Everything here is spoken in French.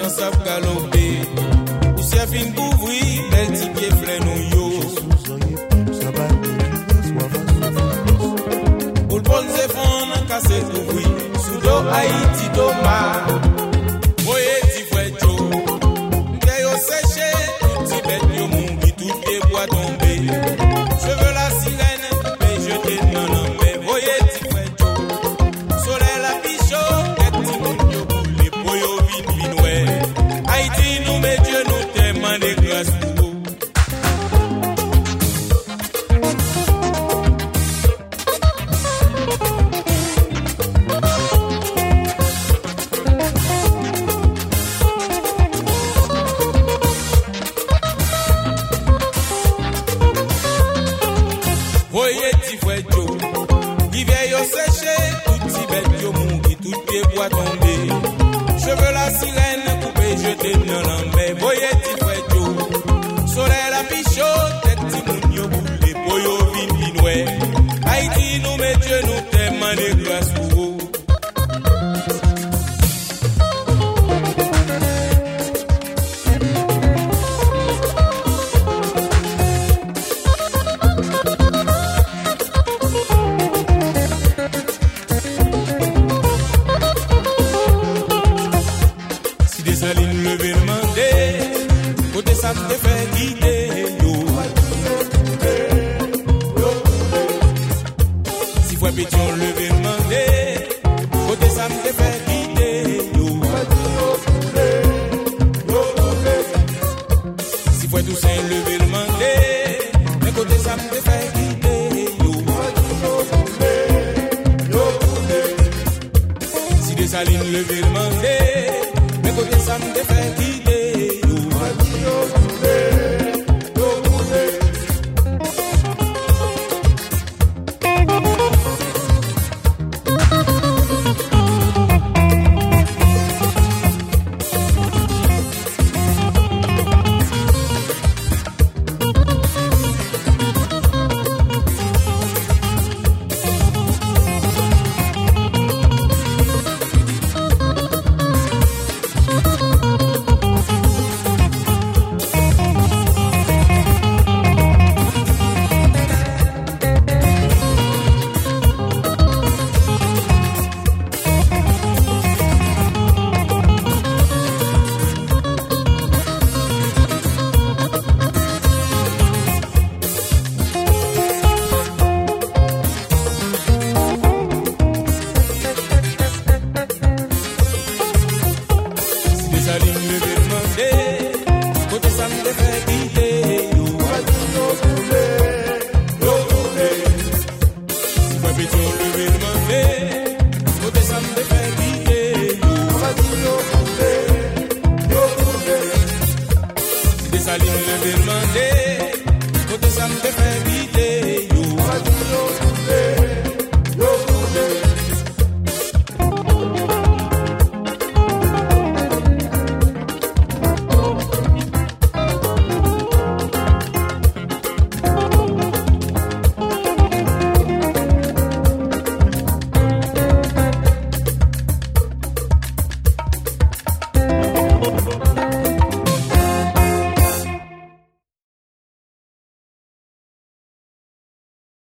sap galopé. Ou si a fin couvri, bel ti pied flè nou yo. Ou l'pon se fon an kase couvri, sou do Haïti do mar. Voye ti fwe jo, mke yo seche, tout ti bet yo mouri, tout pied bois tombé. Je veux la sirène, mais je te non non, mais voye ti fwe jo. Soleil la pichot, et ti moun yo boule, po yo vin ouais. Haïti nous met Dieu nous t'aimant de grâce pour vous. Voyez ti fwe jo, l'hiver yo séché, tout ti bête yo mouri, tout pied bois tombé. Je veux la sirène coupée, je te non non, mais voyez ti fwe jo. Soleil la pichot, tête ti moun yo boule, po yo vin ouais. Haïti nous met Dieu nous t'aimant de grâce pour vous. Saline levé demandé, côté ça me fait guider yo. Si fois pétion levé demandé, côté ça me fait guider yo. Si fois Toussaint levé demandé, mais côté ça me fait guider yo. Si des salines levé demandé, côté ça me fait guider yo. Saline levé demandé, côté ça me fait guider.